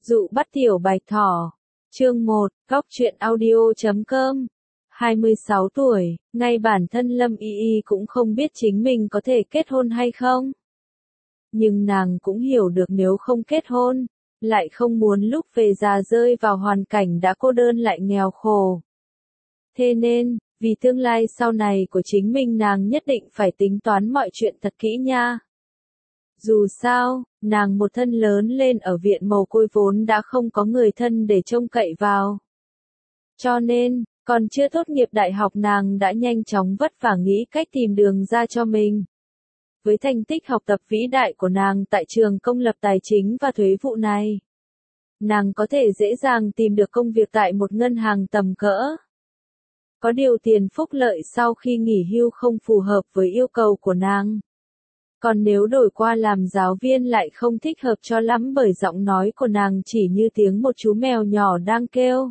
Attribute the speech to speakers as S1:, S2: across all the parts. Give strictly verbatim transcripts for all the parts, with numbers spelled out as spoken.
S1: Dụ bắt tiểu bạch thỏ. Chương một, góc truyện audio chấm com. hai mươi sáu tuổi, ngay bản thân Lâm Y Y cũng không biết chính mình có thể kết hôn hay không. Nhưng nàng cũng hiểu được nếu không kết hôn, lại không muốn lúc về già rơi vào hoàn cảnh đã cô đơn lại nghèo khổ. Thế nên, vì tương lai sau này của chính mình nàng nhất định phải tính toán mọi chuyện thật kỹ nha. Dù sao, nàng một thân lớn lên ở viện mồ côi vốn đã không có người thân để trông cậy vào. Cho nên, còn chưa tốt nghiệp đại học nàng đã nhanh chóng vất vả nghĩ cách tìm đường ra cho mình. Với thành tích học tập vĩ đại của nàng tại trường công lập tài chính và thuế vụ này, nàng có thể dễ dàng tìm được công việc tại một ngân hàng tầm cỡ. Có điều tiền phúc lợi sau khi nghỉ hưu không phù hợp với yêu cầu của nàng. Còn nếu đổi qua làm giáo viên lại không thích hợp cho lắm bởi giọng nói của nàng chỉ như tiếng một chú mèo nhỏ đang kêu.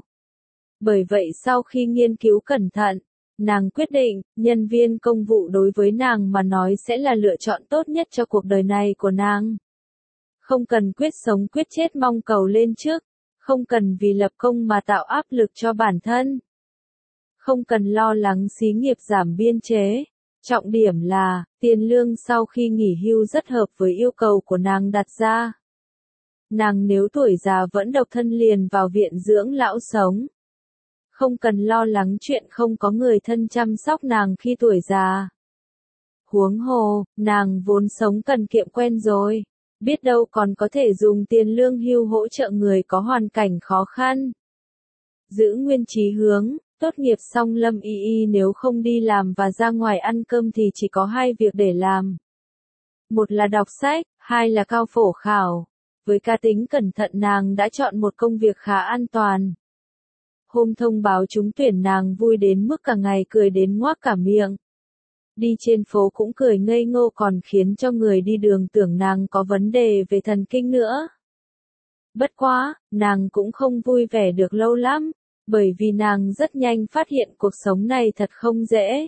S1: Bởi vậy sau khi nghiên cứu cẩn thận, nàng quyết định, nhân viên công vụ đối với nàng mà nói sẽ là lựa chọn tốt nhất cho cuộc đời này của nàng. Không cần quyết sống quyết chết mong cầu lên trước, không cần vì lập công mà tạo áp lực cho bản thân. Không cần lo lắng xí nghiệp giảm biên chế. Trọng điểm là, tiền lương sau khi nghỉ hưu rất hợp với yêu cầu của nàng đặt ra. Nàng nếu tuổi già vẫn độc thân liền vào viện dưỡng lão sống. Không cần lo lắng chuyện không có người thân chăm sóc nàng khi tuổi già. Huống hồ, nàng vốn sống cần kiệm quen rồi. Biết đâu còn có thể dùng tiền lương hưu hỗ trợ người có hoàn cảnh khó khăn. Giữ nguyên chí hướng. Tốt nghiệp xong Lâm Y Y nếu không đi làm và ra ngoài ăn cơm thì chỉ có hai việc để làm. Một là đọc sách, hai là cao phổ khảo. Với cá tính cẩn thận nàng đã chọn một công việc khá an toàn. Hôm thông báo trúng tuyển nàng vui đến mức cả ngày cười đến ngoác cả miệng. Đi trên phố cũng cười ngây ngô còn khiến cho người đi đường tưởng nàng có vấn đề về thần kinh nữa. Bất quá, nàng cũng không vui vẻ được lâu lắm. Bởi vì nàng rất nhanh phát hiện cuộc sống này thật không dễ.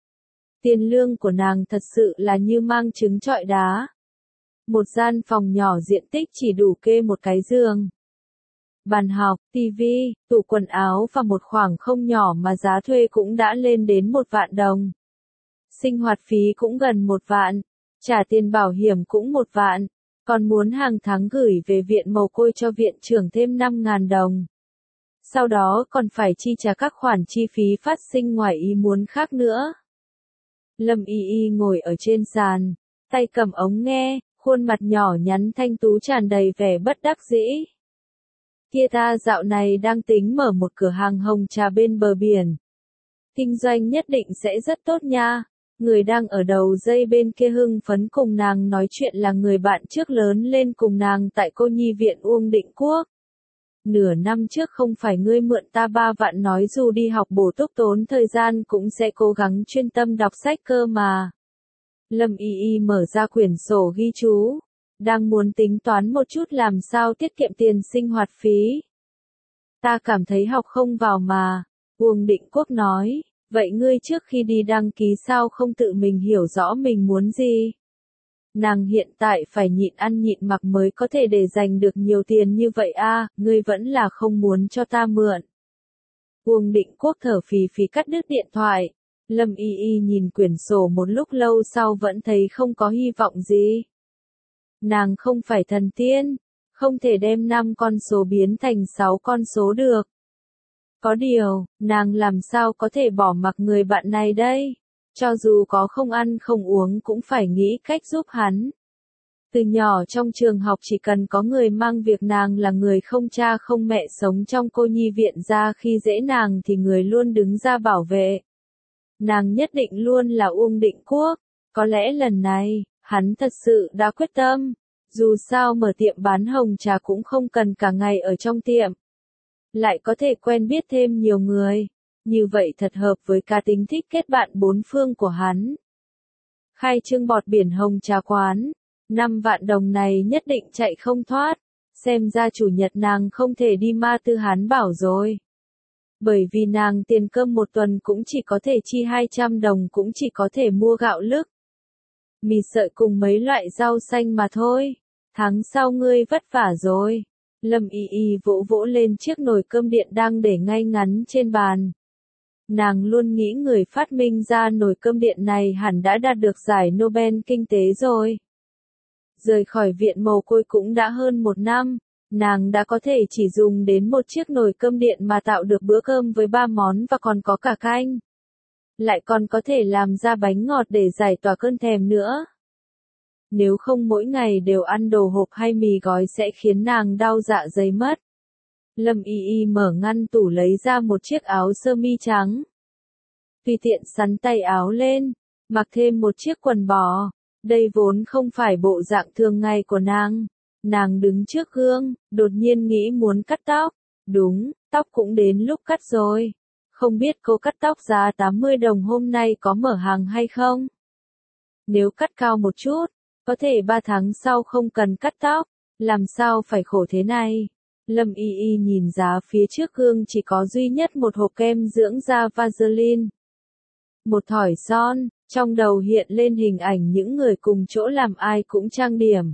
S1: Tiền lương của nàng thật sự là như mang trứng trọi đá. Một gian phòng nhỏ diện tích chỉ đủ kê một cái giường. Bàn học, tivi, tủ quần áo và một khoảng không nhỏ mà giá thuê cũng đã lên đến một vạn đồng. Sinh hoạt phí cũng gần một vạn. Trả tiền bảo hiểm cũng một vạn. Còn muốn hàng tháng gửi về viện mồ côi cho viện trưởng thêm năm ngàn đồng. Sau đó còn phải chi trả các khoản chi phí phát sinh ngoài ý muốn khác nữa. Lâm Y Y ngồi ở trên sàn, tay cầm ống nghe, khuôn mặt nhỏ nhắn thanh tú tràn đầy vẻ bất đắc dĩ. Kia ta dạo này đang tính mở một cửa hàng hồng trà bên bờ biển. Kinh doanh nhất định sẽ rất tốt nha. Người đang ở đầu dây bên kia hưng phấn cùng nàng nói chuyện là người bạn trước lớn lên cùng nàng tại cô nhi viện Uông Định Quốc. Nửa năm trước không phải ngươi mượn ta ba vạn nói dù đi học bổ túc tốn thời gian cũng sẽ cố gắng chuyên tâm đọc sách cơ mà. Lâm Y Y mở ra quyển sổ ghi chú. Đang muốn tính toán một chút làm sao tiết kiệm tiền sinh hoạt phí. Ta cảm thấy học không vào mà. Uông Định Quốc nói, vậy ngươi trước khi đi đăng ký sao không tự mình hiểu rõ mình muốn gì? Nàng hiện tại phải nhịn ăn nhịn mặc mới có thể để dành được nhiều tiền như vậy a, à, ngươi vẫn là không muốn cho ta mượn. Uông Định Quốc thở phì phì cắt đứt điện thoại. Lâm Y Y nhìn quyển sổ một lúc lâu sau vẫn thấy không có hy vọng gì. Nàng không phải thần tiên, không thể đem năm con số biến thành sáu con số được. Có điều, nàng làm sao có thể bỏ mặc người bạn này đây? Cho dù có không ăn không uống cũng phải nghĩ cách giúp hắn. Từ nhỏ trong trường học chỉ cần có người mang việc nàng là người không cha không mẹ sống trong cô nhi viện ra khi dễ nàng thì người luôn đứng ra bảo vệ. Nàng nhất định luôn là Uông Định Quốc. Có lẽ lần này, hắn thật sự đã quyết tâm. Dù sao mở tiệm bán hồng trà cũng không cần cả ngày ở trong tiệm. Lại có thể quen biết thêm nhiều người. Như vậy thật hợp với cá tính thích kết bạn bốn phương của hắn. Khai trương bọt biển hồng trà quán. Năm vạn đồng này nhất định chạy không thoát. Xem ra chủ nhật nàng không thể đi ma tư hắn bảo rồi. Bởi vì nàng tiền cơm một tuần cũng chỉ có thể chi hai trăm đồng cũng chỉ có thể mua gạo lứt. Mì sợi cùng mấy loại rau xanh mà thôi. Tháng sau ngươi vất vả rồi. Lâm Y Y vỗ vỗ lên chiếc nồi cơm điện đang để ngay ngắn trên bàn. Nàng luôn nghĩ người phát minh ra nồi cơm điện này hẳn đã đạt được giải Nobel kinh tế rồi. Rời khỏi viện mồ côi cũng đã hơn một năm, nàng đã có thể chỉ dùng đến một chiếc nồi cơm điện mà tạo được bữa cơm với ba món và còn có cả canh. Lại còn có thể làm ra bánh ngọt để giải tỏa cơn thèm nữa. Nếu không mỗi ngày đều ăn đồ hộp hay mì gói sẽ khiến nàng đau dạ dày mất. Lâm Y Y mở ngăn tủ lấy ra một chiếc áo sơ mi trắng. Tùy tiện xắn tay áo lên, mặc thêm một chiếc quần bò. Đây vốn không phải bộ dạng thường ngày của nàng. Nàng đứng trước gương, đột nhiên nghĩ muốn cắt tóc. Đúng, tóc cũng đến lúc cắt rồi. Không biết cô cắt tóc giá tám mươi đồng hôm nay có mở hàng hay không? Nếu cắt cao một chút, có thể ba tháng sau không cần cắt tóc. Làm sao phải khổ thế này? Lâm Y Y nhìn giá phía trước gương chỉ có duy nhất một hộp kem dưỡng da Vaseline. Một thỏi son, trong đầu hiện lên hình ảnh những người cùng chỗ làm ai cũng trang điểm.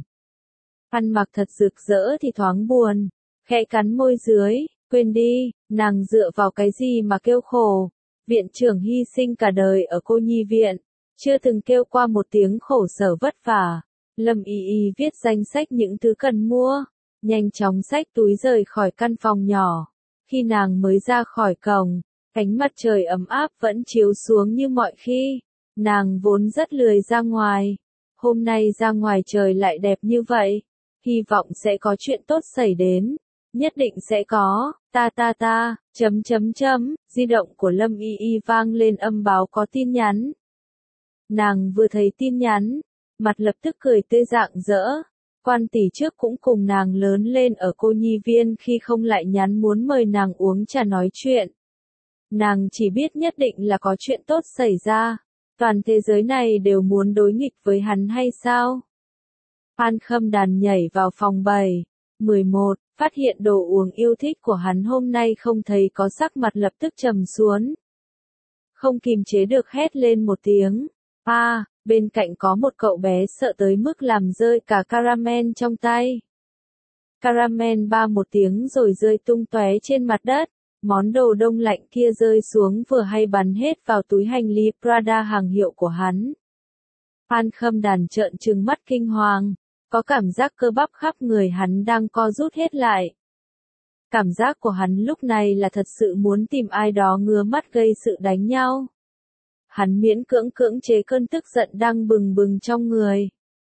S1: Ăn mặc thật rực rỡ thì thoáng buồn, khẽ cắn môi dưới, quên đi, nàng dựa vào cái gì mà kêu khổ. Viện trưởng hy sinh cả đời ở cô nhi viện, chưa từng kêu qua một tiếng khổ sở vất vả. Lâm Y Y viết danh sách những thứ cần mua, nhanh chóng xách túi rời khỏi căn phòng nhỏ. Khi nàng mới ra khỏi cổng, ánh mặt trời ấm áp vẫn chiếu xuống như mọi khi. Nàng vốn rất lười ra ngoài. Hôm nay ra ngoài trời lại đẹp như vậy. Hy vọng sẽ có chuyện tốt xảy đến. Nhất định sẽ có. Ta ta ta, chấm chấm chấm, di động của Lâm Y Y vang lên âm báo có tin nhắn. Nàng vừa thấy tin nhắn, mặt lập tức cười tươi rạng rỡ. Quan tỷ trước cũng cùng nàng lớn lên ở cô nhi viên khi không lại nhắn muốn mời nàng uống trà nói chuyện. Nàng chỉ biết nhất định là có chuyện tốt xảy ra. Toàn thế giới này đều muốn đối nghịch với hắn hay sao? Phan Khâm Đàn nhảy vào phòng bảy, mười một, phát hiện đồ uống yêu thích của hắn hôm nay không thấy có sắc mặt lập tức trầm xuống. Không kìm chế được hét lên một tiếng. À, bên cạnh có một cậu bé sợ tới mức làm rơi cả caramel trong tay. Caramel ba một tiếng rồi rơi tung tóe trên mặt đất. Món đồ đông lạnh kia rơi xuống vừa hay bắn hết vào túi hành lý Prada hàng hiệu của hắn. Phan Khâm Đàn trợn trừng mắt kinh hoàng, có cảm giác cơ bắp khắp người hắn đang co rút hết lại. Cảm giác của hắn lúc này là thật sự muốn tìm ai đó ngứa mắt gây sự đánh nhau. Hắn miễn cưỡng cưỡng chế cơn tức giận đang bừng bừng trong người.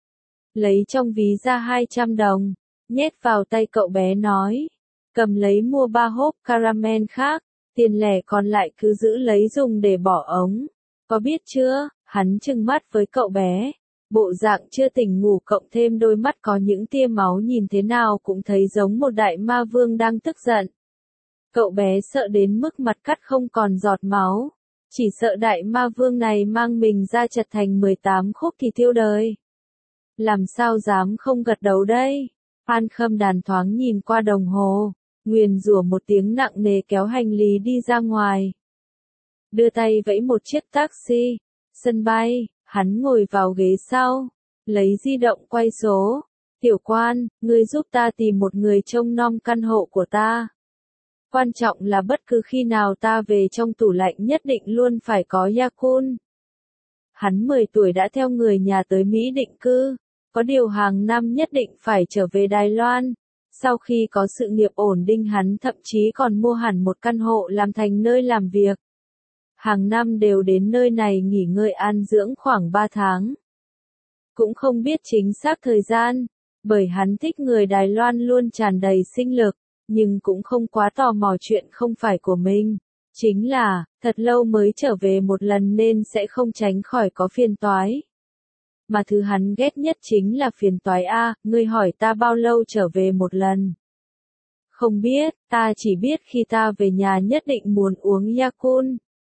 S1: Lấy trong ví ra hai trăm đồng, nhét vào tay cậu bé nói. Cầm lấy mua ba hộp caramel khác, tiền lẻ còn lại cứ giữ lấy dùng để bỏ ống. Có biết chưa? Hắn trừng mắt với cậu bé. Bộ dạng chưa tỉnh ngủ cộng thêm đôi mắt có những tia máu nhìn thế nào cũng thấy giống một đại ma vương đang tức giận. Cậu bé sợ đến mức mặt cắt không còn giọt máu. Chỉ sợ đại ma vương này mang mình ra chặt thành mười tám khúc thì tiêu đời. Làm sao dám không gật đầu đây? Phan Khâm Đàn thoáng nhìn qua đồng hồ. Nguyền rủa một tiếng nặng nề kéo hành lý đi ra ngoài. Đưa tay vẫy một chiếc taxi. Sân bay, hắn ngồi vào ghế sau. Lấy di động quay số. Tiểu quan, ngươi giúp ta tìm một người trông nom căn hộ của ta. Quan trọng là bất cứ khi nào ta về trong tủ lạnh nhất định luôn phải có Yakult. Hắn mười tuổi đã theo người nhà tới Mỹ định cư. Có điều hàng năm nhất định phải trở về Đài Loan. Sau khi có sự nghiệp ổn định hắn thậm chí còn mua hẳn một căn hộ làm thành nơi làm việc. Hàng năm đều đến nơi này nghỉ ngơi an dưỡng khoảng ba tháng. Cũng không biết chính xác thời gian, bởi hắn thích người Đài Loan luôn tràn đầy sinh lực, nhưng cũng không quá tò mò chuyện không phải của mình. Chính là, thật lâu mới trở về một lần nên sẽ không tránh khỏi có phiền toái. Mà thứ hắn ghét nhất chính là phiền toái a, ngươi hỏi ta bao lâu trở về một lần. Không biết, ta chỉ biết khi ta về nhà nhất định muốn uống Yakult.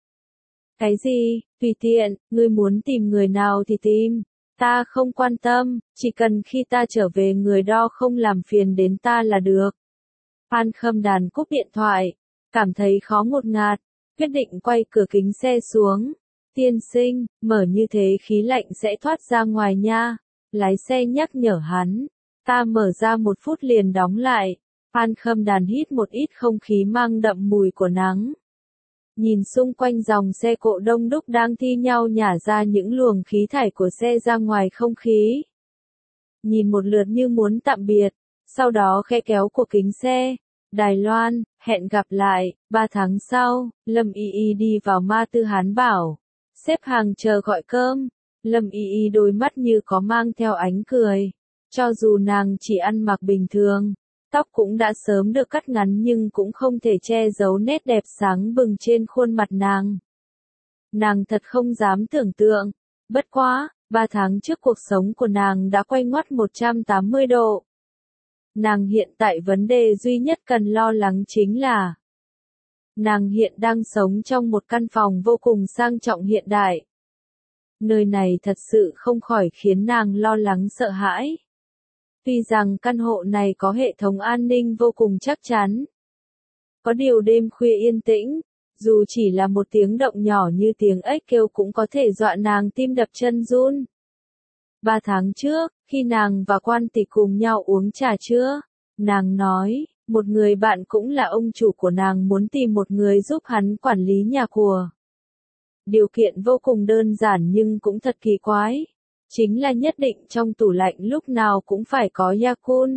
S1: Cái gì, tùy tiện, ngươi muốn tìm người nào thì tìm. Ta không quan tâm, chỉ cần khi ta trở về người đó không làm phiền đến ta là được. Phan Khâm Đàn cúp điện thoại, cảm thấy khó ngột ngạt, quyết định quay cửa kính xe xuống. Tiên sinh, mở như thế khí lạnh sẽ thoát ra ngoài nha. Lái xe nhắc nhở hắn. Ta mở ra một phút liền đóng lại. Phan Khâm Đàn hít một ít không khí mang đậm mùi của nắng. Nhìn xung quanh dòng xe cộ đông đúc đang thi nhau nhả ra những luồng khí thải của xe ra ngoài không khí. Nhìn một lượt như muốn tạm biệt, sau đó khẽ kéo của kính xe. Đài Loan, hẹn gặp lại, ba tháng sau, Lâm Y Y đi vào Ma Tư Hán Bảo. Xếp hàng chờ gọi cơm, Lâm Y Y đôi mắt như có mang theo ánh cười. Cho dù nàng chỉ ăn mặc bình thường, tóc cũng đã sớm được cắt ngắn nhưng cũng không thể che giấu nét đẹp sáng bừng trên khuôn mặt nàng. Nàng thật không dám tưởng tượng, bất quá, ba tháng trước cuộc sống của nàng đã quay ngoắt một trăm tám mươi độ. Nàng hiện tại vấn đề duy nhất cần lo lắng chính là nàng hiện đang sống trong một căn phòng vô cùng sang trọng hiện đại. Nơi này thật sự không khỏi khiến nàng lo lắng sợ hãi. Tuy rằng căn hộ này có hệ thống an ninh vô cùng chắc chắn. Có điều đêm khuya yên tĩnh, dù chỉ là một tiếng động nhỏ như tiếng ếch kêu cũng có thể dọa nàng tim đập chân run. Ba tháng trước, khi nàng và Quan Tỷ cùng nhau uống trà trưa, nàng nói, một người bạn cũng là ông chủ của nàng muốn tìm một người giúp hắn quản lý nhà của. Điều kiện vô cùng đơn giản nhưng cũng thật kỳ quái. Chính là nhất định trong tủ lạnh lúc nào cũng phải có Yakult.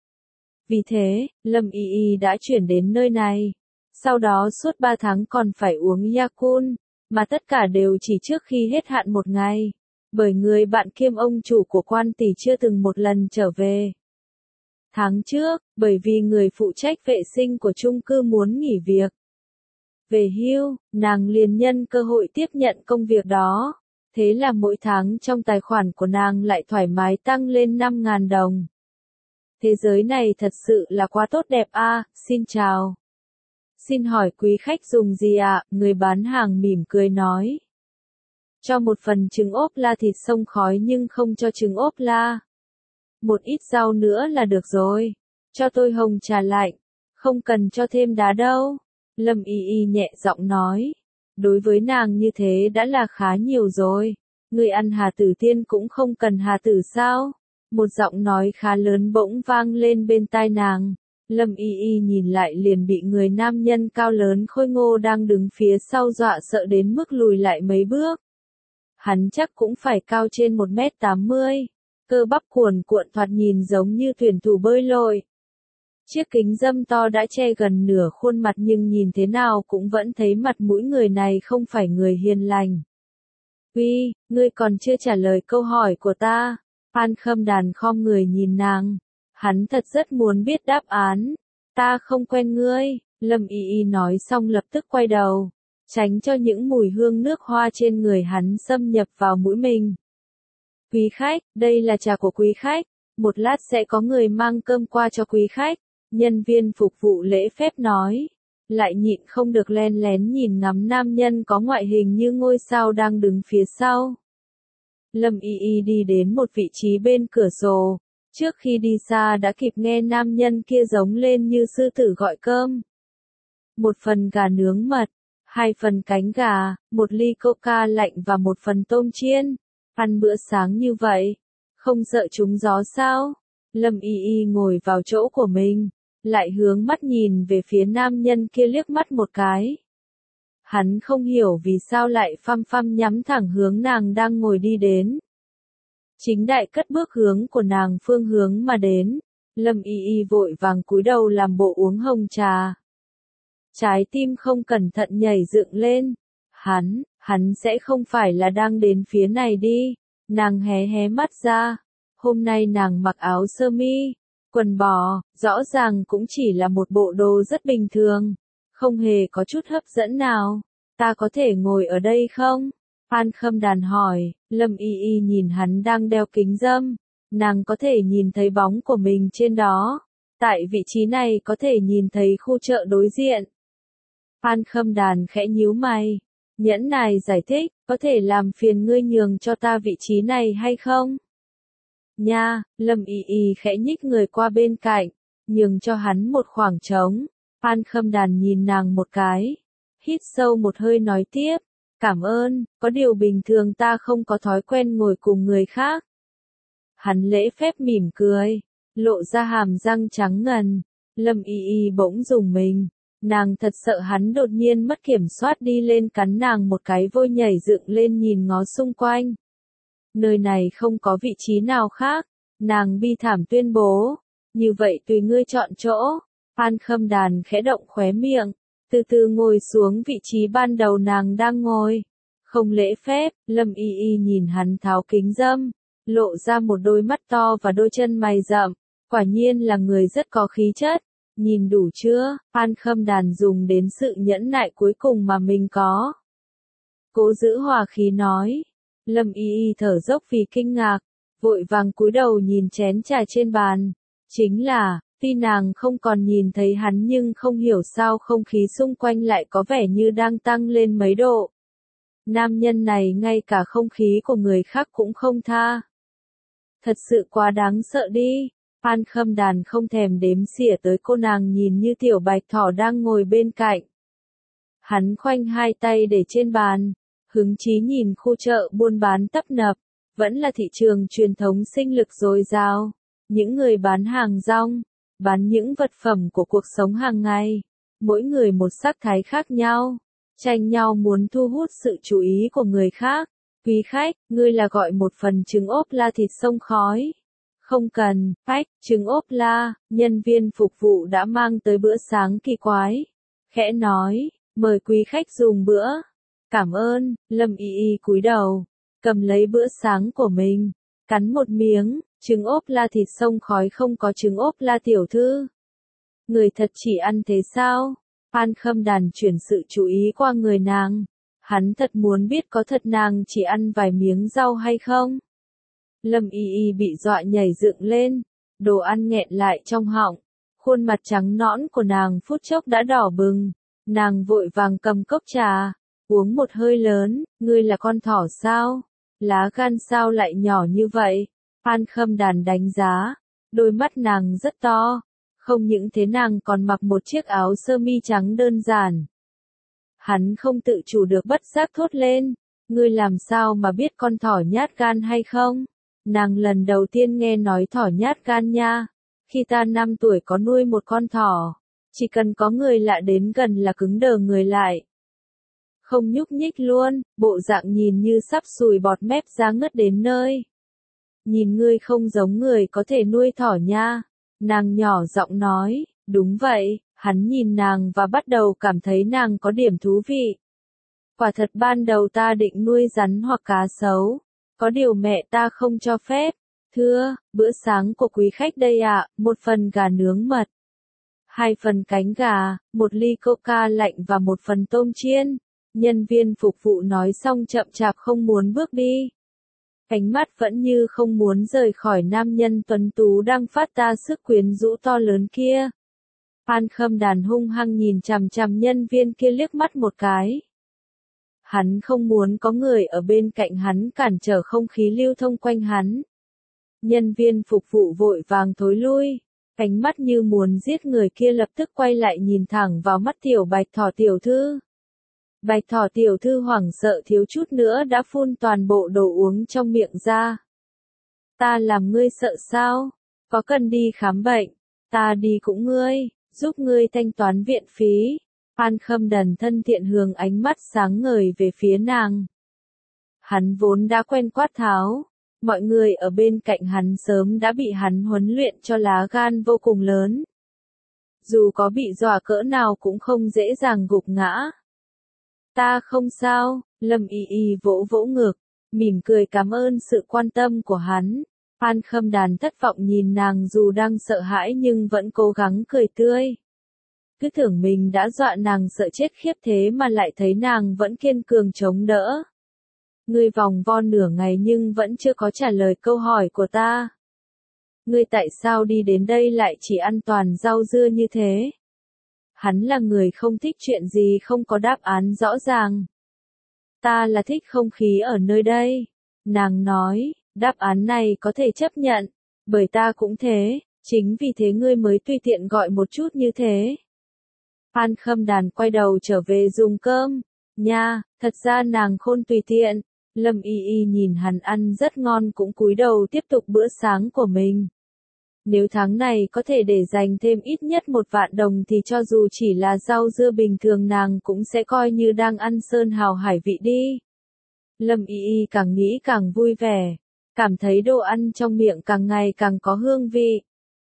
S1: Vì thế, Lâm Y Y đã chuyển đến nơi này. Sau đó suốt ba tháng còn phải uống Yakult, mà tất cả đều chỉ trước khi hết hạn một ngày. Bởi người bạn kiêm ông chủ của Quan Tỷ chưa từng một lần trở về. Tháng trước, bởi vì người phụ trách vệ sinh của chung cư muốn nghỉ việc. Về hưu, nàng liền nhân cơ hội tiếp nhận công việc đó. Thế là mỗi tháng trong tài khoản của nàng lại thoải mái tăng lên năm nghìn đồng. Thế giới này thật sự là quá tốt đẹp a. À, xin chào. Xin hỏi quý khách dùng gì ạ? À? Người bán hàng mỉm cười nói. Cho một phần trứng ốp la thịt xông khói nhưng không cho trứng ốp la. Một ít rau nữa là được rồi. Cho tôi hồng trà lạnh. Không cần cho thêm đá đâu. Lâm Y Y nhẹ giọng nói. Đối với nàng như thế đã là khá nhiều rồi. Người ăn Hà Tử Tiên cũng không cần Hà Tử sao? Một giọng nói khá lớn bỗng vang lên bên tai nàng. Lâm Y Y nhìn lại liền bị người nam nhân cao lớn khôi ngô đang đứng phía sau dọa sợ đến mức lùi lại mấy bước. Hắn chắc cũng phải cao trên một mét tám mươi. Cơ bắp cuồn cuộn thoạt nhìn giống như tuyển thủ bơi lội. Chiếc kính râm to đã che gần nửa khuôn mặt nhưng nhìn thế nào cũng vẫn thấy mặt mũi người này không phải người hiền lành. Uy, ngươi còn chưa trả lời câu hỏi của ta. Phan Khâm Đàn khom người nhìn nàng. Hắn thật rất muốn biết đáp án. Ta không quen ngươi. Lâm Y Y nói xong lập tức quay đầu. Tránh cho những mùi hương nước hoa trên người hắn xâm nhập vào mũi mình. Quý khách, đây là trà của quý khách. Một lát sẽ có người mang cơm qua cho quý khách. Nhân viên phục vụ lễ phép nói. Lại nhịn không được len lén nhìn ngắm nam nhân có ngoại hình như ngôi sao đang đứng phía sau. Lâm Y Y đi đến một vị trí bên cửa sổ. Trước khi đi xa đã kịp nghe nam nhân kia giống lên như sư tử gọi cơm. Một phần gà nướng mật, hai phần cánh gà, một ly coca lạnh và một phần tôm chiên. Ăn bữa sáng như vậy, không sợ trúng gió sao? Lâm Y Y ngồi vào chỗ của mình, lại hướng mắt nhìn về phía nam nhân kia liếc mắt một cái. Hắn không hiểu vì sao lại phăm phăm nhắm thẳng hướng nàng đang ngồi đi đến. Chính đại cất bước hướng của nàng phương hướng mà đến. Lâm Y Y vội vàng cúi đầu làm bộ uống hồng trà. Trái tim không cẩn thận nhảy dựng lên. Hắn, hắn sẽ không phải là đang đến phía này đi. Nàng hé hé mắt ra. Hôm nay nàng mặc áo sơ mi, quần bò, rõ ràng cũng chỉ là một bộ đồ rất bình thường. Không hề có chút hấp dẫn nào. Ta có thể ngồi ở đây không? Phan Khâm Đàn hỏi. Lâm Y Y nhìn hắn đang đeo kính râm. Nàng có thể nhìn thấy bóng của mình trên đó. Tại vị trí này có thể nhìn thấy khu chợ đối diện. Phan Khâm Đàn khẽ nhíu mày. Nhẫn nài giải thích, có thể làm phiền ngươi nhường cho ta vị trí này hay không? Nha, Lâm Y Y khẽ nhích người qua bên cạnh, nhường cho hắn một khoảng trống. Phan Khâm Đàn nhìn nàng một cái. Hít sâu một hơi nói tiếp. Cảm ơn, có điều bình thường ta không có thói quen ngồi cùng người khác. Hắn lễ phép mỉm cười, lộ ra hàm răng trắng ngần. Lâm Y Y bỗng rùng mình. Nàng thật sợ hắn đột nhiên mất kiểm soát đi lên cắn nàng một cái, vội nhảy dựng lên nhìn ngó xung quanh. Nơi này không có vị trí nào khác. Nàng bi thảm tuyên bố. Như vậy tùy ngươi chọn chỗ. An Khâm Đàn khẽ động khóe miệng. Từ từ ngồi xuống vị trí ban đầu nàng đang ngồi. Không lễ phép, Lâm Y Y nhìn hắn tháo kính dâm. Lộ ra một đôi mắt to và đôi chân mày rậm. Quả nhiên là người rất có khí chất. Nhìn đủ chưa? An Khâm Đàn dùng đến sự nhẫn nại cuối cùng mà mình có. Cố giữ hòa khí nói. Lâm Y Y thở dốc vì kinh ngạc. Vội vàng cúi đầu nhìn chén trà trên bàn. Chính là, tuy nàng không còn nhìn thấy hắn nhưng không hiểu sao không khí xung quanh lại có vẻ như đang tăng lên mấy độ. Nam nhân này ngay cả không khí của người khác cũng không tha. Thật sự quá đáng sợ đi. An Khâm Đàn không thèm đếm xỉa tới cô nàng nhìn như tiểu bạch thỏ đang ngồi bên cạnh. Hắn khoanh hai tay để trên bàn, hứng chí nhìn khu chợ buôn bán tấp nập, vẫn là thị trường truyền thống sinh lực dồi dào. Những người bán hàng rong, bán những vật phẩm của cuộc sống hàng ngày, mỗi người một sắc thái khác nhau, tranh nhau muốn thu hút sự chú ý của người khác. Quý khách, ngươi là gọi một phần trứng ốp la thịt xông khói. Không cần, khách, trứng ốp la, nhân viên phục vụ đã mang tới bữa sáng kỳ quái. Khẽ nói, mời quý khách dùng bữa. Cảm ơn, Lâm Y Y cúi đầu, cầm lấy bữa sáng của mình, cắn một miếng, trứng ốp la thịt xông khói không có trứng ốp la tiểu thư. Người thật chỉ ăn thế sao? An Khâm Đàn chuyển sự chú ý qua người nàng. Hắn thật muốn biết có thật nàng chỉ ăn vài miếng rau hay không? Lâm Y Y bị dọa nhảy dựng lên, đồ ăn nghẹn lại trong họng, khuôn mặt trắng nõn của nàng phút chốc đã đỏ bừng, nàng vội vàng cầm cốc trà, uống một hơi lớn, ngươi là con thỏ sao? Lá gan sao lại nhỏ như vậy? An Khâm Đàn đánh giá, đôi mắt nàng rất to, không những thế nàng còn mặc một chiếc áo sơ mi trắng đơn giản. Hắn không tự chủ được bất giác thốt lên, ngươi làm sao mà biết con thỏ nhát gan hay không? Nàng lần đầu tiên nghe nói thỏ nhát gan nha. Khi ta năm tuổi có nuôi một con thỏ, chỉ cần có người lạ đến gần là cứng đờ người lại. Không nhúc nhích luôn, bộ dạng nhìn như sắp sùi bọt mép ra ngất đến nơi. Nhìn ngươi không giống người có thể nuôi thỏ nha. Nàng nhỏ giọng nói, đúng vậy. Hắn nhìn nàng và bắt đầu cảm thấy nàng có điểm thú vị. Quả thật ban đầu ta định nuôi rắn hoặc cá sấu. Có điều mẹ ta không cho phép. Thưa, bữa sáng của quý khách đây ạ, một phần gà nướng mật. Hai phần cánh gà, một ly coca lạnh và một phần tôm chiên. Nhân viên phục vụ nói xong chậm chạp không muốn bước đi. Ánh mắt vẫn như không muốn rời khỏi nam nhân tuấn tú đang phát ra sức quyến rũ to lớn kia. An Khâm Đàn hung hăng nhìn chằm chằm nhân viên kia liếc mắt một cái. Hắn không muốn có người ở bên cạnh hắn cản trở không khí lưu thông quanh hắn. Nhân viên phục vụ vội vàng thối lui, ánh mắt như muốn giết người kia lập tức quay lại nhìn thẳng vào mắt tiểu bạch thỏ tiểu thư. Bạch thỏ tiểu thư hoảng sợ thiếu chút nữa đã phun toàn bộ đồ uống trong miệng ra. Ta làm ngươi sợ sao? Có cần đi khám bệnh? Ta đi cũng ngươi. Giúp ngươi thanh toán viện phí. An Khâm Đàn thân thiện hướng ánh mắt sáng ngời về phía nàng. Hắn vốn đã quen quát tháo. Mọi người ở bên cạnh hắn sớm đã bị hắn huấn luyện cho lá gan vô cùng lớn. Dù có bị dọa cỡ nào cũng không dễ dàng gục ngã. Ta không sao, Lâm Y Y vỗ vỗ ngực, mỉm cười cảm ơn sự quan tâm của hắn. An Khâm Đàn thất vọng nhìn nàng dù đang sợ hãi nhưng vẫn cố gắng cười tươi. Cứ tưởng mình đã dọa nàng sợ chết khiếp thế mà lại thấy nàng vẫn kiên cường chống đỡ. Ngươi vòng vo nửa ngày nhưng vẫn chưa có trả lời câu hỏi của ta. Ngươi tại sao đi đến đây lại chỉ ăn toàn rau dưa như thế? Hắn là người không thích chuyện gì không có đáp án rõ ràng. Ta là thích không khí ở nơi đây. Nàng nói, đáp án này có thể chấp nhận, bởi ta cũng thế, chính vì thế ngươi mới tùy tiện gọi một chút như thế. An Khâm Đàn quay đầu trở về dùng cơm. Nha, thật ra nàng khôn tùy tiện. Lâm Y Y nhìn hắn ăn rất ngon cũng cúi đầu tiếp tục bữa sáng của mình. Nếu tháng này có thể để dành thêm ít nhất một vạn đồng thì cho dù chỉ là rau dưa bình thường nàng cũng sẽ coi như đang ăn sơn hào hải vị đi. Lâm Y Y càng nghĩ càng vui vẻ, cảm thấy đồ ăn trong miệng càng ngày càng có hương vị.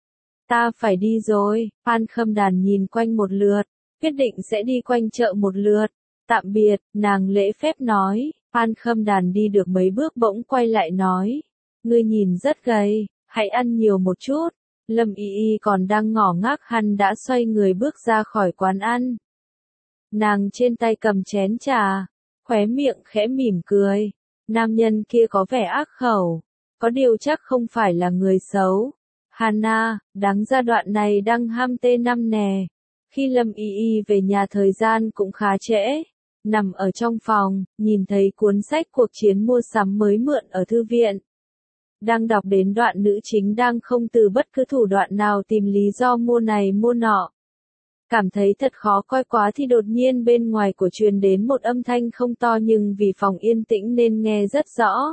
S1: Ta phải đi rồi, Phan Khâm Đàn nhìn quanh một lượt, quyết định sẽ đi quanh chợ một lượt. Tạm biệt, nàng lễ phép nói. Phan Khâm Đàn đi được mấy bước bỗng quay lại nói. Ngươi nhìn rất gầy, hãy ăn nhiều một chút. Lâm Y Y còn đang ngỏ ngác hắn đã xoay người bước ra khỏi quán ăn. Nàng trên tay cầm chén trà, khóe miệng khẽ mỉm cười. Nam nhân kia có vẻ ác khẩu, có điều chắc không phải là người xấu. Hana, đáng ra đoạn này đang ham tê năm nè. Khi Lâm Y Y về nhà thời gian cũng khá trễ. Nằm ở trong phòng, nhìn thấy cuốn sách cuộc chiến mua sắm mới mượn ở thư viện. Đang đọc đến đoạn nữ chính đang không từ bất cứ thủ đoạn nào tìm lý do mua này mua nọ. Cảm thấy thật khó coi quá thì đột nhiên bên ngoài của truyền đến một âm thanh không to nhưng vì phòng yên tĩnh nên nghe rất rõ.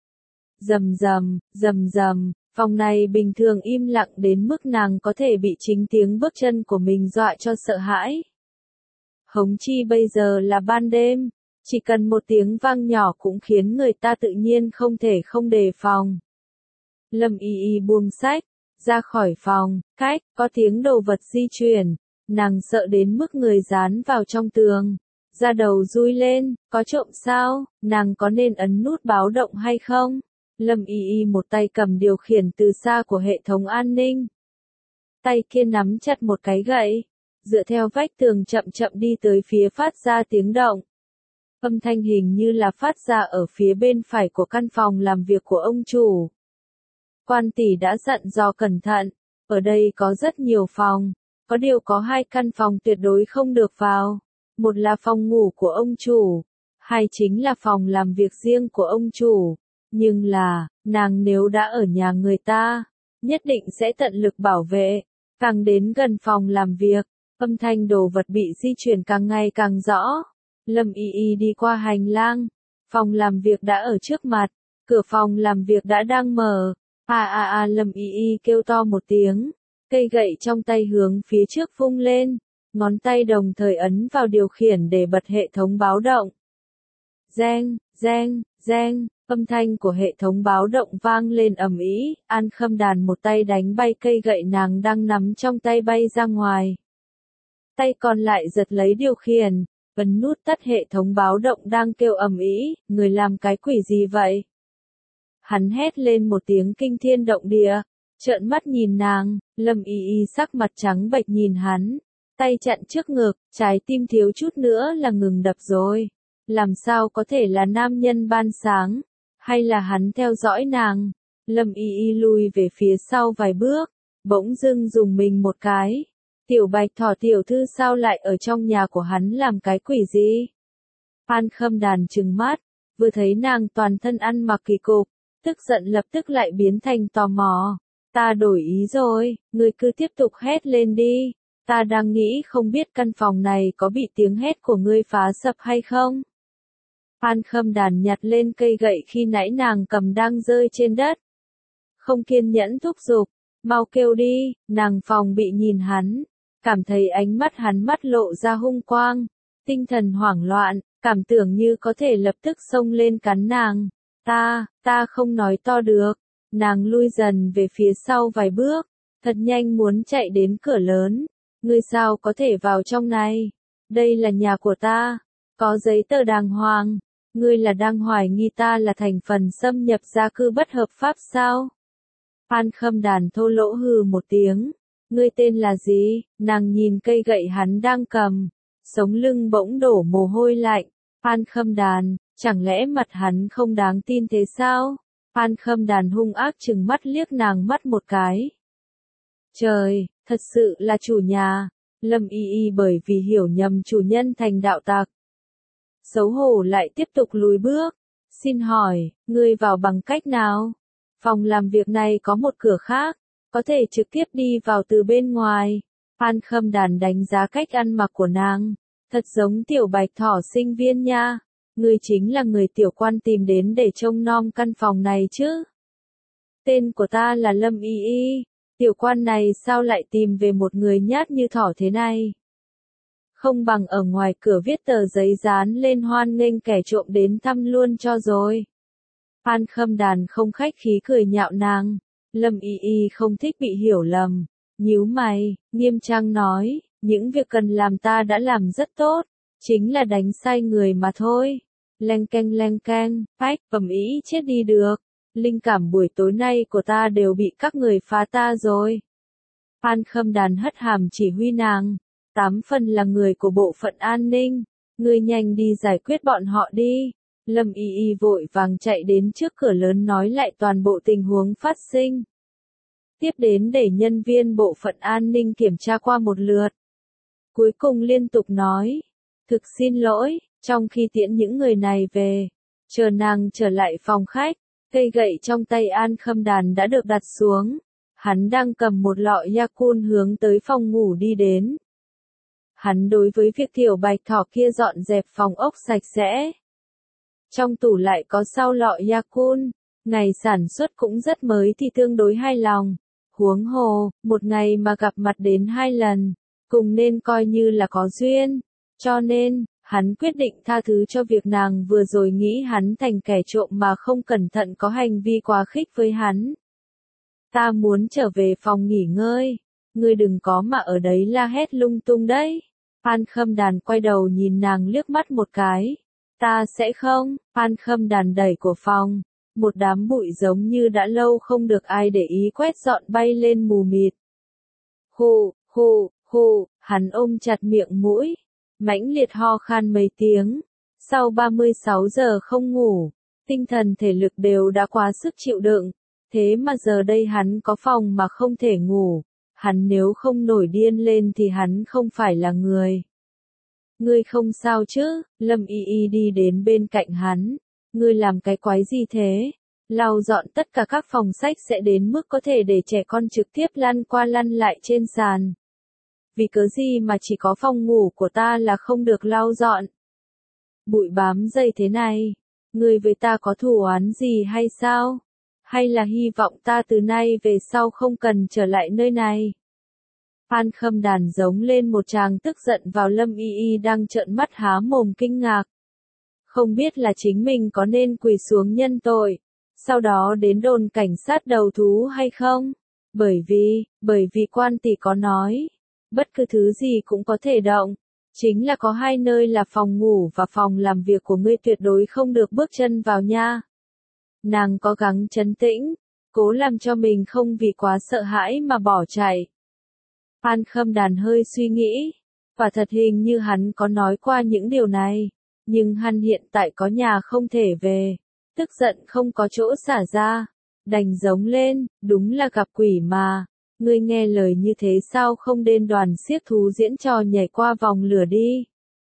S1: Rầm rầm, rầm rầm, phòng này bình thường im lặng đến mức nàng có thể bị chính tiếng bước chân của mình dọa cho sợ hãi. Hống chi bây giờ là ban đêm, chỉ cần một tiếng vang nhỏ cũng khiến người ta tự nhiên không thể không đề phòng. Lâm Y Y buông sách, ra khỏi phòng, cách, có tiếng đồ vật di chuyển, nàng sợ đến mức người dán vào trong tường, da đầu run lên, có trộm sao, nàng có nên ấn nút báo động hay không? Lâm Y Y một tay cầm điều khiển từ xa của hệ thống an ninh. Tay kia nắm chặt một cái gậy, dựa theo vách tường chậm chậm đi tới phía phát ra tiếng động. Âm thanh hình như là phát ra ở phía bên phải của căn phòng làm việc của ông chủ. Quan tỷ đã dặn dò cẩn thận, ở đây có rất nhiều phòng, có điều có hai căn phòng tuyệt đối không được vào. Một là phòng ngủ của ông chủ, hai chính là phòng làm việc riêng của ông chủ. Nhưng là, nàng nếu đã ở nhà người ta, nhất định sẽ tận lực bảo vệ. Càng đến gần phòng làm việc, âm thanh đồ vật bị di chuyển càng ngày càng rõ. Lâm Y Y đi qua hành lang, phòng làm việc đã ở trước mặt, cửa phòng làm việc đã đang mở. A a a Lâm Y Y kêu to một tiếng, cây gậy trong tay hướng phía trước vung lên, ngón tay đồng thời ấn vào điều khiển để bật hệ thống báo động. Reng, reng, reng, âm thanh của hệ thống báo động vang lên ầm ĩ, An Khâm Đàn một tay đánh bay cây gậy nàng đang nắm trong tay bay ra ngoài. Tay còn lại giật lấy điều khiển, ấn nút tắt hệ thống báo động đang kêu ầm ĩ, người làm cái quỷ gì vậy? Hắn hét lên một tiếng kinh thiên động địa, trợn mắt nhìn nàng, Lâm Y Y sắc mặt trắng bệch nhìn hắn, tay chặn trước ngực, trái tim thiếu chút nữa là ngừng đập rồi. Làm sao có thể là nam nhân ban sáng, hay là hắn theo dõi nàng? Lâm Y Y lùi về phía sau vài bước, bỗng dưng dùng mình một cái. Tiểu Bạch Thỏ tiểu thư sao lại ở trong nhà của hắn làm cái quỷ gì? Phan Khâm Đàn trừng mắt, vừa thấy nàng toàn thân ăn mặc kỳ cục, tức giận lập tức lại biến thành tò mò. Ta đổi ý rồi, ngươi cứ tiếp tục hét lên đi. Ta đang nghĩ không biết căn phòng này có bị tiếng hét của ngươi phá sập hay không? Phan Khâm Đàn nhặt lên cây gậy khi nãy nàng cầm đang rơi trên đất. Không kiên nhẫn thúc giục, mau kêu đi, nàng phòng bị nhìn hắn, cảm thấy ánh mắt hắn mắt lộ ra hung quang, tinh thần hoảng loạn, cảm tưởng như có thể lập tức xông lên cắn nàng. Ta, ta không nói to được, nàng lui dần về phía sau vài bước, thật nhanh muốn chạy đến cửa lớn. Ngươi sao có thể vào trong này? Đây là nhà của ta, có giấy tờ đàng hoàng. Ngươi là đang hoài nghi ta là thành phần xâm nhập gia cư bất hợp pháp sao? Phan Khâm Đàn thô lỗ hừ một tiếng. Ngươi tên là gì? Nàng nhìn cây gậy hắn đang cầm, sống lưng bỗng đổ mồ hôi lạnh. Phan Khâm Đàn, chẳng lẽ mặt hắn không đáng tin thế sao? Phan Khâm Đàn hung ác trừng mắt liếc nàng mắt một cái. Trời, thật sự là chủ nhà. Lâm Y Y bởi vì hiểu nhầm chủ nhân thành đạo tặc. Xấu hổ lại tiếp tục lùi bước. Xin hỏi, ngươi vào bằng cách nào? Phòng làm việc này có một cửa khác, có thể trực tiếp đi vào từ bên ngoài. Phan Khâm Đàn đánh giá cách ăn mặc của nàng, thật giống Tiểu Bạch Thỏ sinh viên nha. Ngươi chính là người tiểu quan tìm đến để trông nom căn phòng này chứ? Tên của ta là Lâm Y Y. Tiểu quan này sao lại tìm về một người nhát như thỏ thế này? Không bằng ở ngoài cửa viết tờ giấy dán lên hoan nghênh kẻ trộm đến thăm luôn cho rồi. Phan Khâm Đàn không khách khí cười nhạo nàng. Lâm Y Y không thích bị hiểu lầm. Nhíu mày, nghiêm trang nói, những việc cần làm ta đã làm rất tốt. Chính là đánh sai người mà thôi. Leng keng leng keng, phách, bẩm ý chết đi được. Linh cảm buổi tối nay của ta đều bị các người phá ta rồi. Phan Khâm Đàn hất hàm chỉ huy nàng. Tám phần là người của bộ phận an ninh. Ngươi nhanh đi giải quyết bọn họ đi. Lâm Y Y vội vàng chạy đến trước cửa lớn nói lại toàn bộ tình huống phát sinh. Tiếp đến để nhân viên bộ phận an ninh kiểm tra qua một lượt. Cuối cùng liên tục nói. Thực xin lỗi, trong khi tiễn những người này về. Chờ nàng trở lại phòng khách. Cây gậy trong tay An Khâm Đàn đã được đặt xuống. Hắn đang cầm một lọ Yakult hướng tới phòng ngủ đi đến. Hắn đối với việc tiểu bạch thỏ kia dọn dẹp phòng ốc sạch sẽ. Trong tủ lại có sau lọ Yakult, ngày sản xuất cũng rất mới thì tương đối hài lòng. Huống hồ, một ngày mà gặp mặt đến hai lần, cùng nên coi như là có duyên. Cho nên, hắn quyết định tha thứ cho việc nàng vừa rồi nghĩ hắn thành kẻ trộm mà không cẩn thận có hành vi quá khích với hắn. Ta muốn trở về phòng nghỉ ngơi, ngươi đừng có mà ở đấy la hét lung tung đấy. Phan Khâm Đàn quay đầu nhìn nàng liếc mắt một cái. Ta sẽ không. Phan Khâm Đàn đẩy của phòng. Một đám bụi giống như đã lâu không được ai để ý quét dọn bay lên mù mịt. Hù, hù, hù, hắn ôm chặt miệng mũi. Mãnh liệt ho khan mấy tiếng. Sau ba mươi sáu giờ không ngủ, tinh thần thể lực đều đã quá sức chịu đựng. Thế mà giờ đây hắn có phòng mà không thể ngủ. Hắn nếu không nổi điên lên thì hắn không phải là người. Ngươi không sao chứ? Lâm Y Y đi đến bên cạnh hắn. Ngươi làm cái quái gì thế? Lau dọn tất cả các phòng sách sẽ đến mức có thể để trẻ con trực tiếp lăn qua lăn lại trên sàn. Vì cớ gì mà chỉ có phòng ngủ của ta là không được lau dọn? Bụi bám dày thế này. Ngươi với ta có thù oán gì hay sao? Hay là hy vọng ta từ nay về sau không cần trở lại nơi này? Phan Khâm Đàn giống lên một tràng tức giận vào Lâm Y Y đang trợn mắt há mồm kinh ngạc. Không biết là chính mình có nên quỳ xuống nhân tội, sau đó đến đồn cảnh sát đầu thú hay không? Bởi vì, bởi vì quan tỷ có nói, bất cứ thứ gì cũng có thể động. Chính là có hai nơi là phòng ngủ và phòng làm việc của ngươi tuyệt đối không được bước chân vào nha. Nàng cố gắng trấn tĩnh, cố làm cho mình không vì quá sợ hãi mà bỏ chạy. Phan Khâm Đàn hơi suy nghĩ, và thật hình như hắn có nói qua những điều này, nhưng hắn hiện tại có nhà không thể về, tức giận không có chỗ xả ra, đành giống lên, đúng là gặp quỷ mà, ngươi nghe lời như thế sao không đến đoàn xiếc thú diễn trò nhảy qua vòng lửa đi.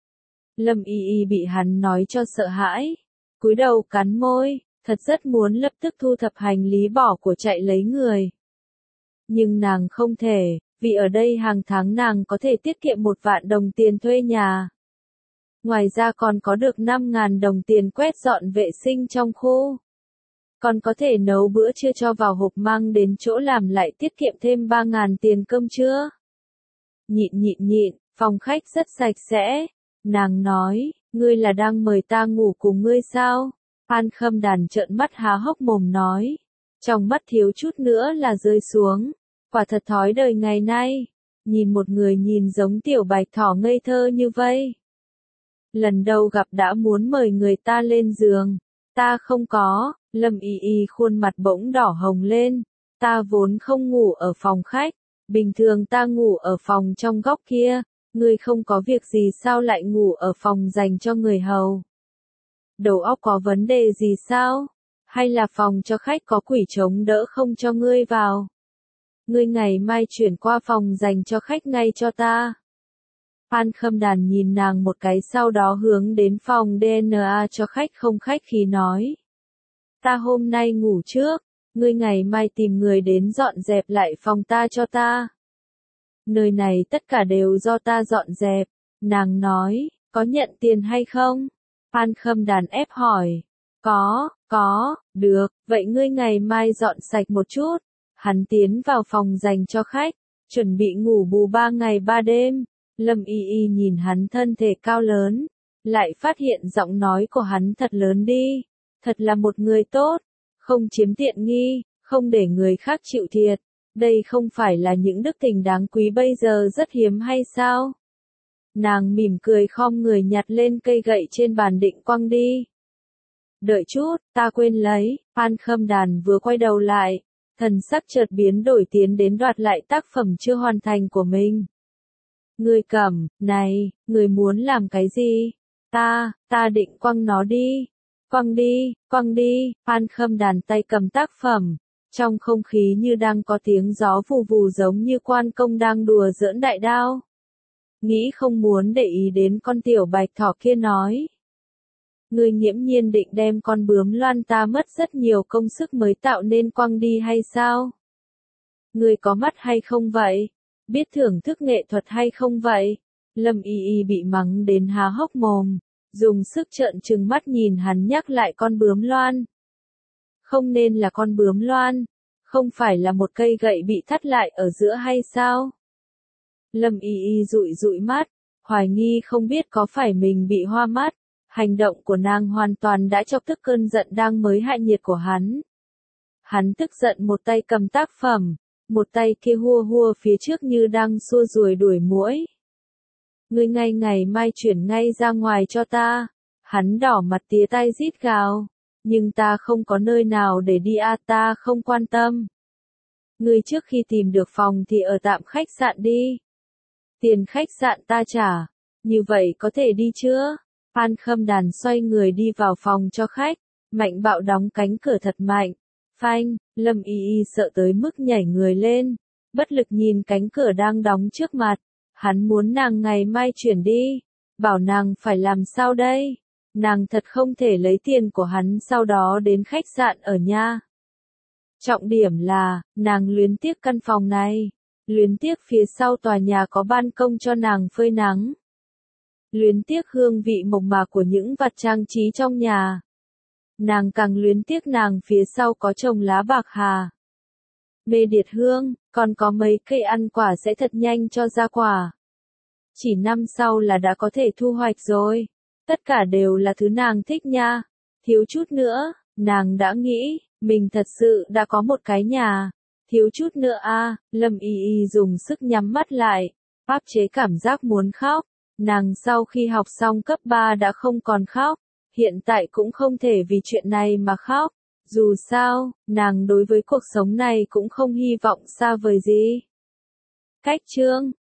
S1: Lâm Y Y bị hắn nói cho sợ hãi, cúi đầu cắn môi, thật rất muốn lập tức thu thập hành lý bỏ của chạy lấy người. Nhưng nàng không thể, vì ở đây hàng tháng nàng có thể tiết kiệm một vạn đồng tiền thuê nhà. Ngoài ra còn có được năm ngàn đồng tiền quét dọn vệ sinh trong khu. Còn có thể nấu bữa trưa cho vào hộp mang đến chỗ làm lại tiết kiệm thêm ba ngàn tiền cơm trưa. Nhịn nhịn nhịn, phòng khách rất sạch sẽ. Nàng nói, ngươi là đang mời ta ngủ cùng ngươi sao? Phan Khâm Đàn trợn mắt há hốc mồm nói. Trong mắt thiếu chút nữa là rơi xuống. Quả thật thói đời ngày nay. Nhìn một người nhìn giống tiểu bạch thỏ ngây thơ như vây. Lần đầu gặp đã muốn mời người ta lên giường. Ta không có. Lâm Y Y khuôn mặt bỗng đỏ hồng lên. Ta vốn không ngủ ở phòng khách. Bình thường ta ngủ ở phòng trong góc kia. Ngươi không có việc gì sao lại ngủ ở phòng dành cho người hầu? Đầu óc có vấn đề gì sao? Hay là phòng cho khách có quỷ chống đỡ không cho ngươi vào? Ngươi ngày mai chuyển qua phòng dành cho khách ngay cho ta. Phan Khâm Đàn nhìn nàng một cái sau đó hướng đến phòng đê en a cho khách không khách khí nói. Ta hôm nay ngủ trước, ngươi ngày mai tìm người đến dọn dẹp lại phòng ta cho ta. Nơi này tất cả đều do ta dọn dẹp, nàng nói, có nhận tiền hay không? Phan Khâm Đàn ép hỏi, có, có, được, vậy ngươi ngày mai dọn sạch một chút, Hắn tiến vào phòng dành cho khách, chuẩn bị ngủ bù ba ngày ba đêm. Lâm Y Y nhìn hắn thân thể cao lớn, lại phát hiện giọng nói của hắn thật lớn đi. Thật là một người tốt, không chiếm tiện nghi, không để người khác chịu thiệt. Đây không phải là những đức tình đáng quý bây giờ rất hiếm hay sao? Nàng mỉm cười khom người nhặt lên cây gậy trên bàn định quăng đi. Đợi chút, ta quên lấy. An Khâm Đàn vừa quay đầu lại, thần sắc chợt biến đổi tiến đến đoạt lại tác phẩm chưa hoàn thành của mình. Người cầm, này, người muốn làm cái gì? Ta, ta định quăng nó đi. Quăng đi, quăng đi. An Khâm Đàn tay cầm tác phẩm, trong không khí như đang có tiếng gió vù vù giống như quan công đang đùa giỡn đại đao. Nghĩ không muốn để ý đến con tiểu bạch thỏ kia nói. Ngươi nghiễm nhiên định đem con bướm loan ta mất rất nhiều công sức mới tạo nên quăng đi hay sao? Ngươi có mắt hay không vậy? Biết thưởng thức nghệ thuật hay không vậy? Lâm Y Y bị mắng đến há hốc mồm, dùng sức trợn trừng mắt nhìn hắn nhắc lại con bướm loan. Không nên là con bướm loan, không phải là một cây gậy bị thắt lại ở giữa hay sao? Lâm Y Y dụi dụi mắt, hoài nghi không biết có phải mình bị hoa mắt. Hành động của nàng hoàn toàn đã chọc tức cơn giận đang mới hạ nhiệt của hắn. Hắn tức giận một tay cầm tác phẩm, một tay kia hua hua phía trước như đang xua ruồi đuổi muỗi. Ngươi ngay ngày mai chuyển ngay ra ngoài cho ta. Hắn đỏ mặt tía tay rít gào. Nhưng ta không có nơi nào để đi à, ta không quan tâm. Ngươi trước khi tìm được phòng thì ở tạm khách sạn đi. Tiền khách sạn ta trả. Như vậy có thể đi chưa? An Khâm Đàn xoay người đi vào phòng cho khách, mạnh bạo đóng cánh cửa thật mạnh. Phanh, Lâm Y Y sợ tới mức nhảy người lên, bất lực nhìn cánh cửa đang đóng trước mặt. Hắn muốn nàng ngày mai chuyển đi, bảo nàng phải làm sao đây? Nàng thật không thể lấy tiền của hắn sau đó đến khách sạn ở nha. Trọng điểm là, nàng luyến tiếc căn phòng này, luyến tiếc phía sau tòa nhà có ban công cho nàng phơi nắng. Luyến tiếc hương vị mộc mạc của những vật trang trí trong nhà. Nàng càng luyến tiếc nàng phía sau có trồng lá bạc hà. Mê điệt hương, còn có mấy cây ăn quả sẽ thật nhanh cho ra quả. Chỉ năm sau là đã có thể thu hoạch rồi. Tất cả đều là thứ nàng thích nha. Thiếu chút nữa, nàng đã nghĩ, mình thật sự đã có một cái nhà. Thiếu chút nữa a, à, Lâm Y Y dùng sức nhắm mắt lại, áp chế cảm giác muốn khóc. Nàng sau khi học xong cấp ba đã không còn khóc, hiện tại cũng không thể vì chuyện này mà khóc. Dù sao, nàng đối với cuộc sống này cũng không hy vọng xa vời gì. Cách chương